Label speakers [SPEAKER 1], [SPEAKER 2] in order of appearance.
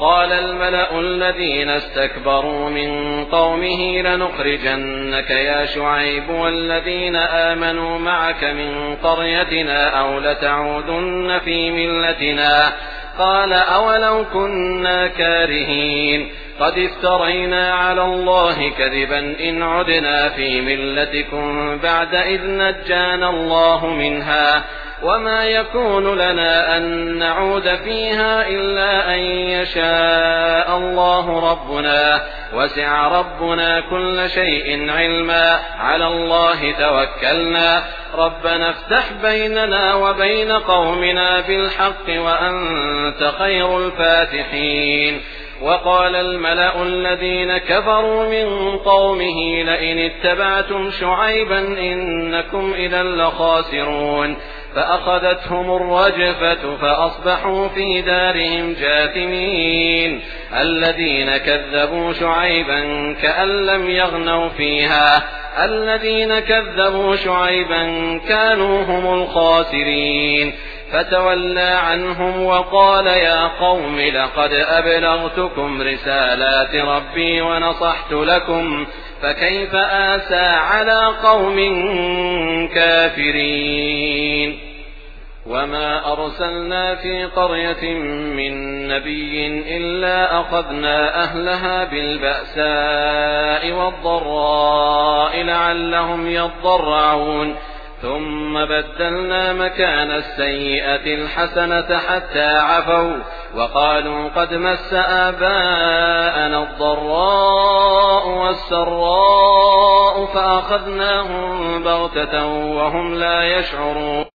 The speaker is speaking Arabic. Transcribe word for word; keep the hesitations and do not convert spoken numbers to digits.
[SPEAKER 1] قال الملأ الذين استكبروا من قومه لنخرجنك يا شعيب والذين آمنوا معك من قريتنا أو لتعودن في ملتنا قال أولو كنا كارهين قد افترينا على الله كذبا إن عدنا في ملتكم بعد إذ نجانا الله منها وما يكون لنا أن نعود فيها إلا أن يشاء الله ربنا وسع ربنا كل شيء علما على الله توكلنا ربنا افتح بيننا وبين قومنا بالحق وأنت خير الفاتحين وقال الملأ الذين كفروا من قومه لئن اتبعتم شعيبا إنكم إذا لخاسرون فأخذتهم الرجفة فأصبحوا في دارهم جاثمين الذين كذبوا شعيبا كأن لم يغنوا فيها الذين كذبوا شعيبا كانوا هم الخاسرين فتولى عنهم وقال يا قوم لقد أبلغتكم رسالات ربي ونصحت لكم فكيف آسى على قوم كافرين وما أرسلنا في قرية من نبي إلا أخذنا أهلها بالبأساء والضراء لعلهم يضرعون ثم بدلنا مكان السيئة الحسنة حتى عفوا وقالوا قد مس آباءنا الضراء والسراء فأخذناهم بغتة وهم لا يشعرون